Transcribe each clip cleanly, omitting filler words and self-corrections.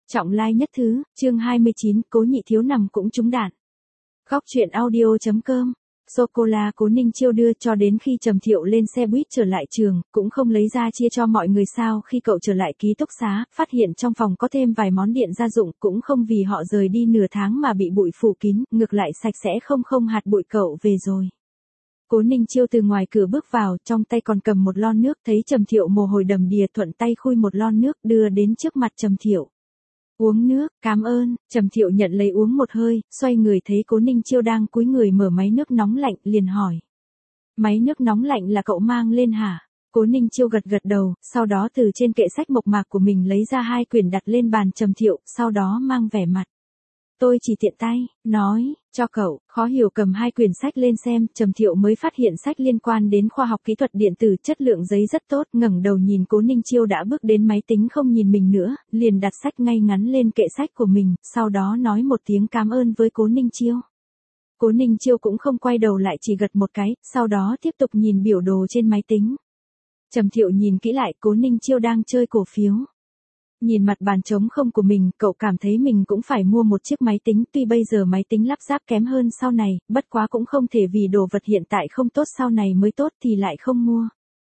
Trọng lai nhất thứ, chương 29, Cố Nhị Thiếu nằm cũng trúng đạn. Góc truyện audio.com. Sô-cô-la Cố Ninh Chiêu đưa cho đến khi Trầm Thiệu lên xe buýt trở lại trường, cũng không lấy ra chia cho mọi người sao. Khi cậu trở lại ký túc xá, phát hiện trong phòng có thêm vài món điện gia dụng, cũng không vì họ rời đi nửa tháng mà bị bụi phủ kín, ngược lại sạch sẽ không hạt bụi. Cậu về rồi. Cố Ninh Chiêu từ ngoài cửa bước vào, trong tay còn cầm một lon nước, thấy Trầm Thiệu mồ hôi đầm đìa, thuận tay khui một lon nước đưa đến trước mặt Trầm Thiệu. Uống nước, cảm ơn. Trầm Thiệu nhận lấy uống một hơi, xoay người thấy Cố Ninh Chiêu đang cúi người mở máy nước nóng lạnh, liền hỏi. Máy nước nóng lạnh là cậu mang lên hả? Cố Ninh Chiêu gật đầu, sau đó từ trên kệ sách mộc mạc của mình lấy ra 2 quyển đặt lên bàn Trầm Thiệu, sau đó mang vẻ mặt. Tôi chỉ tiện tay, nói, cho cậu. Khó hiểu cầm 2 quyển sách lên xem, Trầm Thiệu mới phát hiện sách liên quan đến khoa học kỹ thuật điện tử, chất lượng giấy rất tốt, ngẩng đầu nhìn Cố Ninh Chiêu đã bước đến máy tính không nhìn mình nữa, liền đặt sách ngay ngắn lên kệ sách của mình, sau đó nói một tiếng cảm ơn với Cố Ninh Chiêu. Cố Ninh Chiêu cũng không quay đầu lại, chỉ gật một cái, sau đó tiếp tục nhìn biểu đồ trên máy tính. Trầm Thiệu nhìn kỹ lại, Cố Ninh Chiêu đang chơi cổ phiếu. Nhìn mặt bàn trống không của mình, cậu cảm thấy mình cũng phải mua một chiếc máy tính, tuy bây giờ máy tính lắp ráp kém hơn sau này, bất quá cũng không thể vì đồ vật hiện tại không tốt sau này mới tốt thì lại không mua.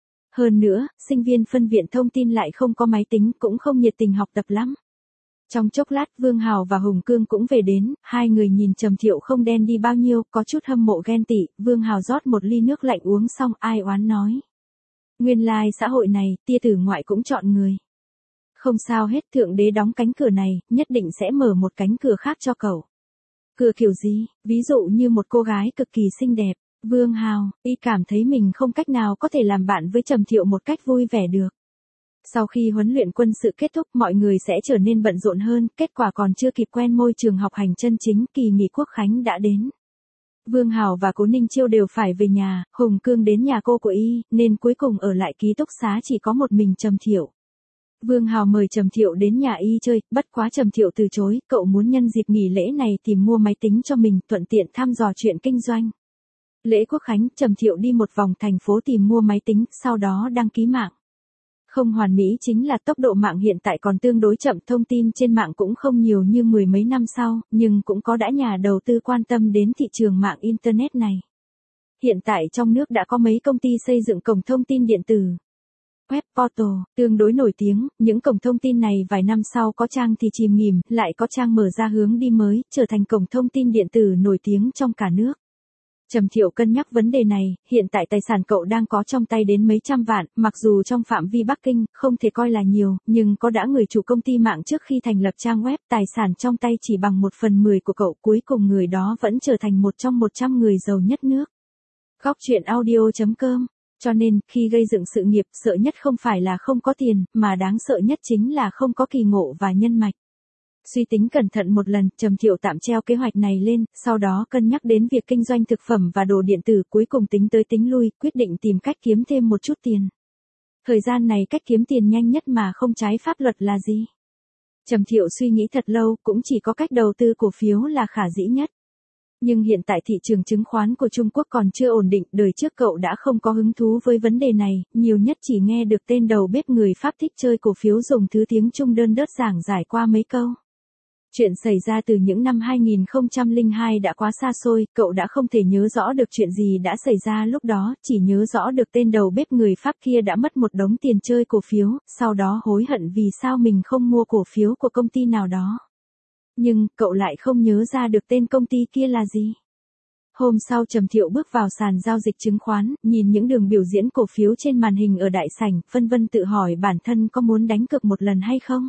Hơn nữa, sinh viên phân viện thông tin lại không có máy tính, cũng không nhiệt tình học tập lắm. Trong chốc lát, Vương Hào và Hùng Cương cũng về đến, hai người nhìn Trầm Thiệu không đen đi bao nhiêu, có chút hâm mộ ghen tị. Vương Hào rót một ly nước lạnh uống xong, ai oán nói. Nguyên lai xã hội này, tia tử ngoại cũng chọn người. Không sao hết, Thượng Đế đóng cánh cửa này, nhất định sẽ mở một cánh cửa khác cho cậu. Cửa kiểu gì? Ví dụ như một cô gái cực kỳ xinh đẹp. Vương Hào, y cảm thấy mình không cách nào có thể làm bạn với Trầm Thiệu một cách vui vẻ được. Sau khi huấn luyện quân sự kết thúc, mọi người sẽ trở nên bận rộn hơn, kết quả còn chưa kịp quen môi trường học hành chân chính, kỳ nghỉ Quốc khánh đã đến. Vương Hào và Cố Ninh Chiêu đều phải về nhà, Hùng Cương đến nhà cô của y, nên cuối cùng ở lại ký túc xá chỉ có một mình Trầm Thiệu. Vương Hào mời Trầm Thiệu đến nhà y chơi, bất quá Trầm Thiệu từ chối, cậu muốn nhân dịp nghỉ lễ này tìm mua máy tính cho mình, thuận tiện thăm dò chuyện kinh doanh. Lễ Quốc khánh, Trầm Thiệu đi một vòng thành phố tìm mua máy tính, sau đó đăng ký mạng. Không hoàn mỹ chính là tốc độ mạng hiện tại còn tương đối chậm, thông tin trên mạng cũng không nhiều như 10 mấy năm sau, nhưng cũng có đã nhà đầu tư quan tâm đến thị trường mạng Internet này. Hiện tại trong nước đã có mấy công ty xây dựng cổng thông tin điện tử. Web portal, tương đối nổi tiếng, những cổng thông tin này vài năm sau có trang thì chìm nghỉm, lại có trang mở ra hướng đi mới, trở thành cổng thông tin điện tử nổi tiếng trong cả nước. Trầm Thiệu cân nhắc vấn đề này, hiện tại tài sản cậu đang có trong tay đến mấy trăm vạn, mặc dù trong phạm vi Bắc Kinh, không thể coi là nhiều, nhưng có đã người chủ công ty mạng trước khi thành lập trang web, tài sản trong tay chỉ bằng 1/10 của cậu, cuối cùng người đó vẫn trở thành một trong 100 người giàu nhất nước. Góc truyện audio.com. Cho nên, khi gây dựng sự nghiệp, sợ nhất không phải là không có tiền, mà đáng sợ nhất chính là không có kỳ ngộ và nhân mạch. Suy tính cẩn thận một lần, Trầm Thiệu tạm treo kế hoạch này lên, sau đó cân nhắc đến việc kinh doanh thực phẩm và đồ điện tử, cuối cùng tính tới tính lui, quyết định tìm cách kiếm thêm một chút tiền. Thời gian này cách kiếm tiền nhanh nhất mà không trái pháp luật là gì? Trầm Thiệu suy nghĩ thật lâu, cũng chỉ có cách đầu tư cổ phiếu là khả dĩ nhất. Nhưng hiện tại thị trường chứng khoán của Trung Quốc còn chưa ổn định, đời trước cậu đã không có hứng thú với vấn đề này, nhiều nhất chỉ nghe được tên đầu bếp người Pháp thích chơi cổ phiếu dùng thứ tiếng Trung đơn đớt giảng giải qua mấy câu. Chuyện xảy ra từ những năm 2002 đã quá xa xôi, cậu đã không thể nhớ rõ được chuyện gì đã xảy ra lúc đó, chỉ nhớ rõ được tên đầu bếp người Pháp kia đã mất một đống tiền chơi cổ phiếu, sau đó hối hận vì sao mình không mua cổ phiếu của công ty nào đó. Nhưng, cậu lại không nhớ ra được tên công ty kia là gì. Hôm sau Trầm Thiệu bước vào sàn giao dịch chứng khoán, nhìn những đường biểu diễn cổ phiếu trên màn hình ở đại sảnh, phân vân tự hỏi bản thân có muốn đánh cược một lần hay không.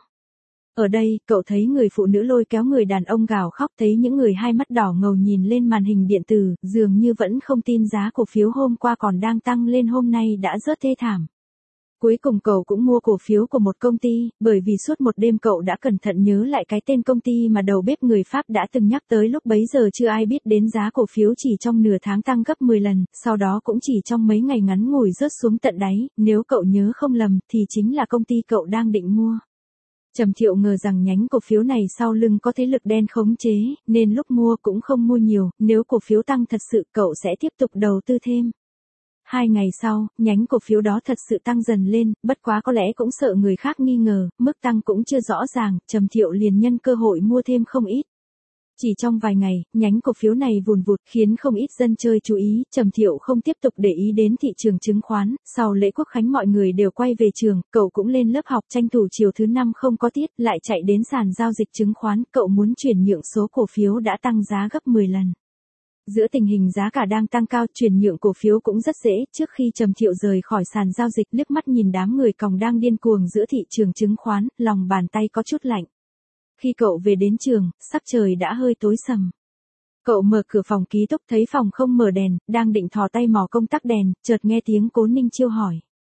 Ở đây, cậu thấy người phụ nữ lôi kéo người đàn ông gào khóc, thấy những người hai mắt đỏ ngầu nhìn lên màn hình điện tử, dường như vẫn không tin giá cổ phiếu hôm qua còn đang tăng lên hôm nay đã rớt thê thảm. Cuối cùng cậu cũng mua cổ phiếu của một công ty, bởi vì suốt một đêm cậu đã cẩn thận nhớ lại cái tên công ty mà đầu bếp người Pháp đã từng nhắc tới, lúc bấy giờ chưa ai biết đến giá cổ phiếu chỉ trong nửa tháng tăng gấp 10 lần, sau đó cũng chỉ trong mấy ngày ngắn ngủi rớt xuống tận đáy, nếu cậu nhớ không lầm thì chính là công ty cậu đang định mua. Trầm Thiệu ngờ rằng nhánh cổ phiếu này sau lưng có thế lực đen khống chế, nên lúc mua cũng không mua nhiều, nếu cổ phiếu tăng thật sự cậu sẽ tiếp tục đầu tư thêm. 2 ngày sau, nhánh cổ phiếu đó thật sự tăng dần lên, bất quá có lẽ cũng sợ người khác nghi ngờ, mức tăng cũng chưa rõ ràng, Trầm Thiệu liền nhân cơ hội mua thêm không ít. Chỉ trong vài ngày, nhánh cổ phiếu này vùn vụt khiến không ít dân chơi chú ý, Trầm Thiệu không tiếp tục để ý đến thị trường chứng khoán, sau lễ Quốc khánh mọi người đều quay về trường, cậu cũng lên lớp học tranh thủ chiều thứ 5 không có tiết, lại chạy đến sàn giao dịch chứng khoán, cậu muốn chuyển nhượng số cổ phiếu đã tăng giá gấp 10 lần. Giữa tình hình giá cả đang tăng cao, chuyển nhượng cổ phiếu cũng rất dễ, trước khi Trầm Thiệu rời khỏi sàn giao dịch liếc mắt nhìn đám người còng đang điên cuồng giữa thị trường chứng khoán, lòng bàn tay có chút lạnh. Khi cậu về đến trường, sắc trời đã hơi tối sầm. Cậu mở cửa phòng ký túc thấy phòng không mở đèn, đang định thò tay mò công tắc đèn, chợt nghe tiếng Cố Ninh Chiêu hỏi.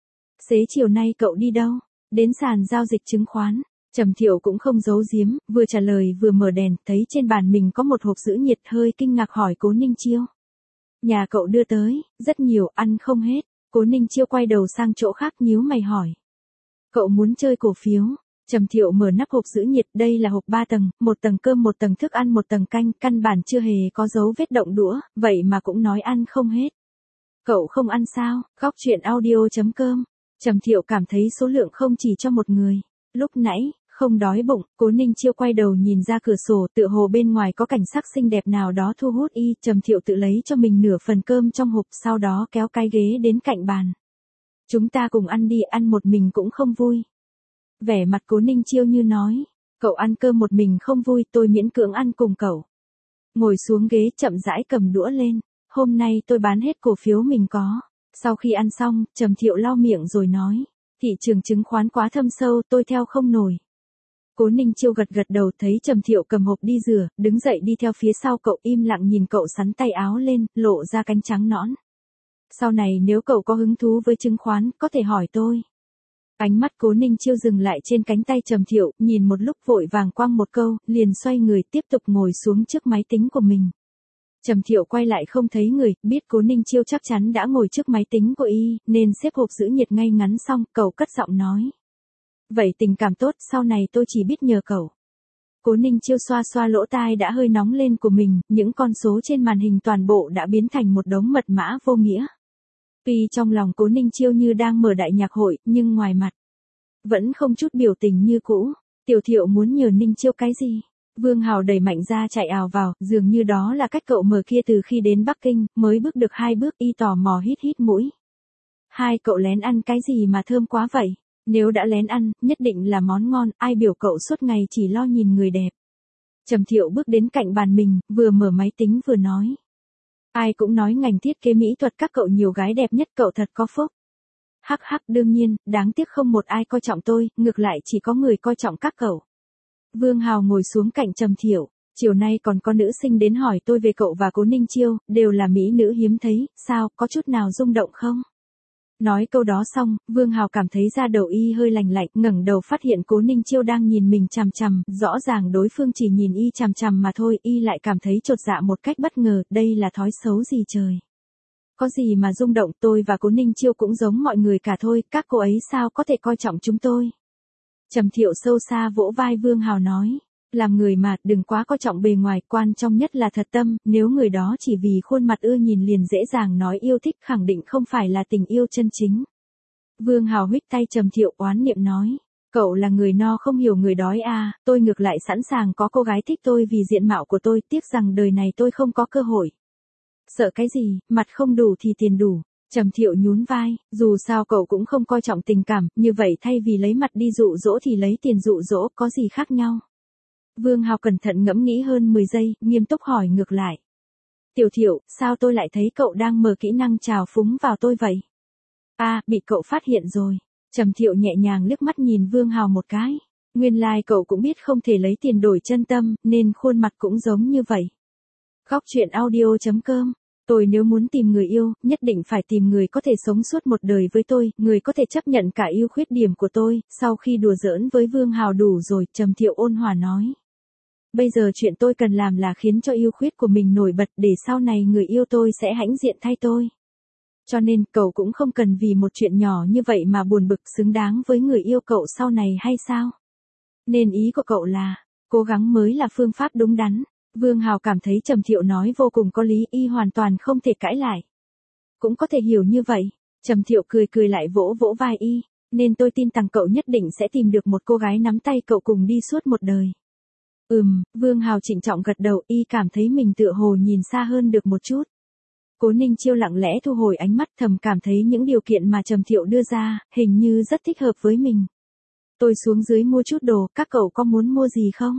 Xế chiều nay cậu đi đâu? Đến sàn giao dịch chứng khoán. Trầm Thiệu cũng không giấu giếm, vừa trả lời vừa mở đèn, thấy trên bàn mình có một hộp giữ nhiệt, hơi kinh ngạc hỏi Cố Ninh Chiêu. Nhà cậu đưa tới, rất nhiều, ăn không hết. Cố Ninh Chiêu quay đầu sang chỗ khác nhíu mày hỏi. Cậu muốn chơi cổ phiếu? Trầm Thiệu mở nắp hộp giữ nhiệt, đây là hộp 3 tầng, 1 tầng cơm 1 tầng thức ăn 1 tầng canh, căn bản chưa hề có dấu vết động đũa, vậy mà cũng nói ăn không hết. Cậu không ăn sao? Góc chuyện audio.com. Trầm Thiệu cảm thấy số lượng không chỉ cho một người. Lúc nãy, không đói bụng, Cố Ninh Chiêu quay đầu nhìn ra cửa sổ, tựa hồ bên ngoài có cảnh sắc xinh đẹp nào đó thu hút y, Trầm Thiệu tự lấy cho mình nửa phần cơm trong hộp, sau đó kéo cái ghế đến cạnh bàn. Chúng ta cùng ăn đi, ăn một mình cũng không vui. Vẻ mặt Cố Ninh Chiêu như nói, cậu ăn cơm một mình không vui, tôi miễn cưỡng ăn cùng cậu. Ngồi xuống ghế chậm rãi cầm đũa lên, hôm nay tôi bán hết cổ phiếu mình có. Sau khi ăn xong, Trầm Thiệu lau miệng rồi nói, thị trường chứng khoán quá thâm sâu, tôi theo không nổi. Cố Ninh Chiêu gật gật đầu, thấy Trầm Thiệu cầm hộp đi rửa, đứng dậy đi theo phía sau cậu, im lặng nhìn cậu sắn tay áo lên, lộ ra cánh trắng nõn. Sau này nếu cậu có hứng thú với chứng khoán, có thể hỏi tôi. Ánh mắt Cố Ninh Chiêu dừng lại trên cánh tay Trầm Thiệu, nhìn một lúc vội vàng quăng một câu, liền xoay người tiếp tục ngồi xuống trước máy tính của mình. Trầm Thiệu quay lại không thấy người, biết Cố Ninh Chiêu chắc chắn đã ngồi trước máy tính của y, nên xếp hộp giữ nhiệt ngay ngắn xong, cậu cất giọng nói. Vậy tình cảm tốt, sau này tôi chỉ biết nhờ cậu. Cố Ninh Chiêu xoa xoa lỗ tai đã hơi nóng lên của mình, những con số trên màn hình toàn bộ đã biến thành một đống mật mã vô nghĩa. Tuy trong lòng Cố Ninh Chiêu như đang mở đại nhạc hội, nhưng ngoài mặt vẫn không chút biểu tình như cũ. Tiểu Thiệu muốn nhờ Ninh Chiêu cái gì? Vương Hào đẩy mạnh ra chạy ào vào, dường như đó là cách cậu mở kia từ khi đến Bắc Kinh, mới bước được 2 bước y tò mò hít hít mũi. Hai cậu lén ăn cái gì mà thơm quá vậy? Nếu đã lén ăn, nhất định là món ngon, ai biểu cậu suốt ngày chỉ lo nhìn người đẹp. Trầm Thiệu bước đến cạnh bàn mình, vừa mở máy tính vừa nói. Ai cũng nói ngành thiết kế mỹ thuật các cậu nhiều gái đẹp nhất, cậu thật có phúc. Hắc hắc, đương nhiên, đáng tiếc không một ai coi trọng tôi, ngược lại chỉ có người coi trọng các cậu. Vương Hào ngồi xuống cạnh Trầm Thiệu, chiều nay còn có nữ sinh đến hỏi tôi về cậu và Cố Ninh Chiêu, đều là mỹ nữ hiếm thấy, sao, có chút nào rung động không? Nói câu đó xong, Vương Hào cảm thấy da đầu y hơi lành lạnh, ngẩng đầu phát hiện Cố Ninh Chiêu đang nhìn mình chằm chằm, rõ ràng đối phương chỉ nhìn y chằm chằm mà thôi, y lại cảm thấy chột dạ một cách bất ngờ, đây là thói xấu gì trời. Có gì mà rung động, tôi và Cố Ninh Chiêu cũng giống mọi người cả thôi, các cô ấy sao có thể coi trọng chúng tôi. Trầm Thiệu sâu xa vỗ vai Vương Hào nói, làm người mà, đừng quá coi trọng bề ngoài, quan trọng nhất là thật tâm, nếu người đó chỉ vì khuôn mặt ưa nhìn liền dễ dàng nói yêu thích, khẳng định không phải là tình yêu chân chính. Vương Hào huých tay Trầm Thiệu oán niệm nói, cậu là người no không hiểu người đói à, tôi ngược lại sẵn sàng có cô gái thích tôi vì diện mạo của tôi, tiếc rằng đời này tôi không có cơ hội. Sợ cái gì, mặt không đủ thì tiền đủ. Trầm Thiệu nhún vai, dù sao cậu cũng không coi trọng tình cảm, như vậy thay vì lấy mặt đi dụ dỗ thì lấy tiền dụ dỗ, có gì khác nhau. Vương Hào cẩn thận ngẫm nghĩ hơn 10 giây, nghiêm túc hỏi ngược lại. Tiểu Thiệu, sao tôi lại thấy cậu đang mở kỹ năng trào phúng vào tôi vậy? À, bị cậu phát hiện rồi. Trầm Thiệu nhẹ nhàng liếc mắt nhìn Vương Hào một cái. Nguyên lai cậu cũng biết không thể lấy tiền đổi chân tâm, nên khuôn mặt cũng giống như vậy. Góc chuyện audio.com. Tôi nếu muốn tìm người yêu, nhất định phải tìm người có thể sống suốt một đời với tôi, người có thể chấp nhận cả ưu khuyết điểm của tôi. Sau khi đùa giỡn với Vương Hào đủ rồi, Trầm Thiệu ôn hòa nói. Bây giờ chuyện tôi cần làm là khiến cho ưu khuyết của mình nổi bật để sau này người yêu tôi sẽ hãnh diện thay tôi. Cho nên, cậu cũng không cần vì một chuyện nhỏ như vậy mà buồn bực, xứng đáng với người yêu cậu sau này hay sao? Nên ý của cậu là, cố gắng mới là phương pháp đúng đắn. Vương Hào cảm thấy Trầm Thiệu nói vô cùng có lý, y hoàn toàn không thể cãi lại. cũng có thể hiểu như vậy. Trầm Thiệu cười cười lại vỗ vỗ vai y, nên tôi tin rằng cậu nhất định sẽ tìm được một cô gái nắm tay cậu cùng đi suốt một đời. Vương Hào trịnh trọng gật đầu, y cảm thấy mình tựa hồ nhìn xa hơn được một chút. Cố Ninh Chiêu lặng lẽ thu hồi ánh mắt, thầm cảm thấy những điều kiện mà Trầm Thiệu đưa ra, hình như rất thích hợp với mình. Tôi xuống dưới mua chút đồ, các cậu có muốn mua gì không?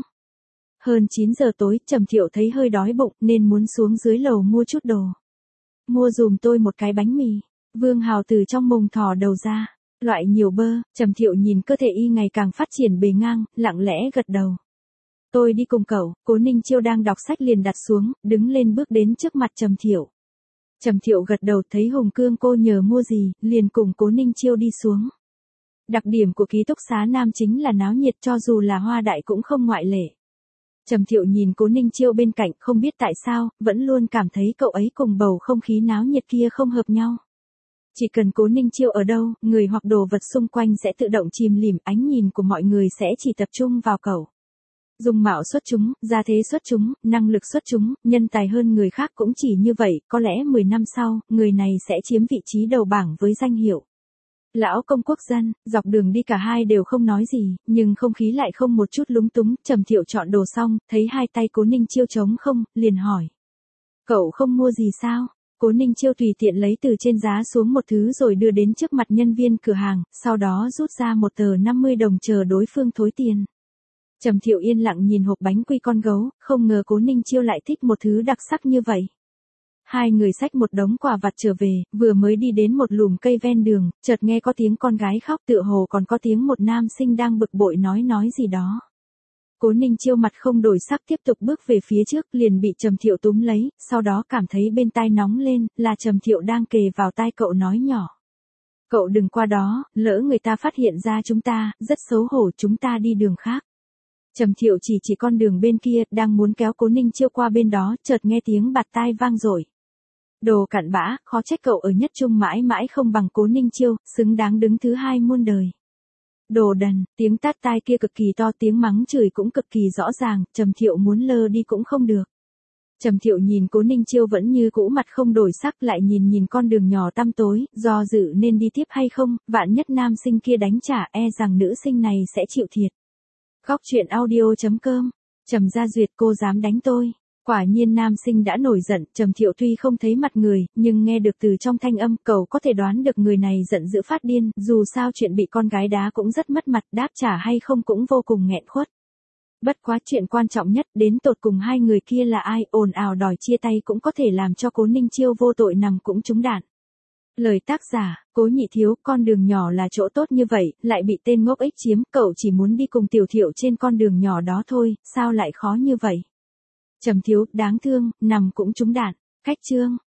Hơn 9 giờ tối, Trầm Thiệu thấy hơi đói bụng nên muốn xuống dưới lầu mua chút đồ. Mua dùm tôi một cái bánh mì. Vương Hào từ trong mông thò đầu ra. Loại nhiều bơ. Trầm Thiệu nhìn cơ thể y ngày càng phát triển bề ngang, lặng lẽ gật đầu. Tôi đi cùng cậu. Cố Ninh Chiêu đang đọc sách liền đặt xuống, đứng lên bước đến trước mặt Trầm Thiệu. Trầm Thiệu gật đầu, thấy Hùng Cương cô nhờ mua gì, liền cùng Cố Ninh Chiêu đi xuống. Đặc điểm của ký túc xá nam chính là náo nhiệt, cho dù là Hoa Đại cũng không ngoại lệ. Trầm Thiệu nhìn Cố Ninh Chiêu bên cạnh, không biết tại sao, vẫn luôn cảm thấy cậu ấy cùng bầu không khí náo nhiệt kia không hợp nhau. Chỉ cần Cố Ninh Chiêu ở đâu, người hoặc đồ vật xung quanh sẽ tự động chìm lìm, ánh nhìn của mọi người sẽ chỉ tập trung vào cậu. Dung mạo xuất chúng, gia thế xuất chúng, năng lực xuất chúng, nhân tài hơn người khác cũng chỉ như vậy, có lẽ 10 năm sau, người này sẽ chiếm vị trí đầu bảng với danh hiệu lão công quốc dân. Dọc đường đi cả hai đều không nói gì, nhưng không khí lại không một chút lúng túng. Trầm Thiệu chọn đồ xong, thấy hai tay Cố Ninh Chiêu trống không, liền hỏi. Cậu không mua gì sao? Cố Ninh Chiêu tùy tiện lấy từ trên giá xuống một thứ rồi đưa đến trước mặt nhân viên cửa hàng, sau đó rút ra một tờ 50 đồng chờ đối phương thối tiền. Trầm Thiệu yên lặng nhìn hộp bánh quy con gấu, không ngờ Cố Ninh Chiêu lại thích một thứ đặc sắc như vậy. Hai người xách một đống quà vặt trở về, vừa mới đi đến một lùm cây ven đường, chợt nghe có tiếng con gái khóc, tựa hồ còn có tiếng một nam sinh đang bực bội nói gì đó. Cố Ninh Chiêu mặt không đổi sắc tiếp tục bước về phía trước, liền bị Trầm Thiệu túm lấy, sau đó cảm thấy bên tai nóng lên, là Trầm Thiệu đang kề vào tai cậu nói nhỏ. Cậu đừng qua đó, lỡ người ta phát hiện ra chúng ta, rất xấu hổ, chúng ta đi đường khác. Trầm Thiệu chỉ con đường bên kia, đang muốn kéo Cố Ninh Chiêu qua bên đó, chợt nghe tiếng bạt tai vang dội. Đồ cặn bã, khó trách cậu ở nhất trung mãi mãi không bằng Cố Ninh Chiêu, xứng đáng đứng thứ hai muôn đời. Đồ đần, tiếng tát tai kia cực kỳ to, tiếng mắng chửi cũng cực kỳ rõ ràng, Trầm Thiệu muốn lơ đi cũng không được. Trầm Thiệu nhìn Cố Ninh Chiêu vẫn như cũ mặt không đổi sắc, lại nhìn con đường nhỏ tăm tối, do dự nên đi tiếp hay không, vạn nhất nam sinh kia đánh trả, e rằng nữ sinh này sẽ chịu thiệt. Góc truyện audio.com. Trầm Gia Duyệt, cô dám đánh tôi. Quả nhiên nam sinh đã nổi giận. Trầm Thiệu tuy không thấy mặt người, nhưng nghe được từ trong thanh âm, cậu có thể đoán được người này giận dữ phát điên, dù sao chuyện bị con gái đá cũng rất mất mặt, đáp trả hay không cũng vô cùng nghẹn khuất. Bất quá chuyện quan trọng nhất, đến tột cùng hai người kia là ai, ồn ào đòi chia tay cũng có thể làm cho Cố Ninh Chiêu vô tội nằm cũng trúng đạn. Lời tác giả, Cố Nhị Thiếu. Con đường nhỏ là chỗ tốt như vậy, lại bị tên ngốc ích chiếm, cậu chỉ muốn đi cùng Tiểu Thiệu trên con đường nhỏ đó thôi, sao lại khó như vậy? Trầm Thiếu, đáng thương, nằm cũng trúng đạn. Cách chương.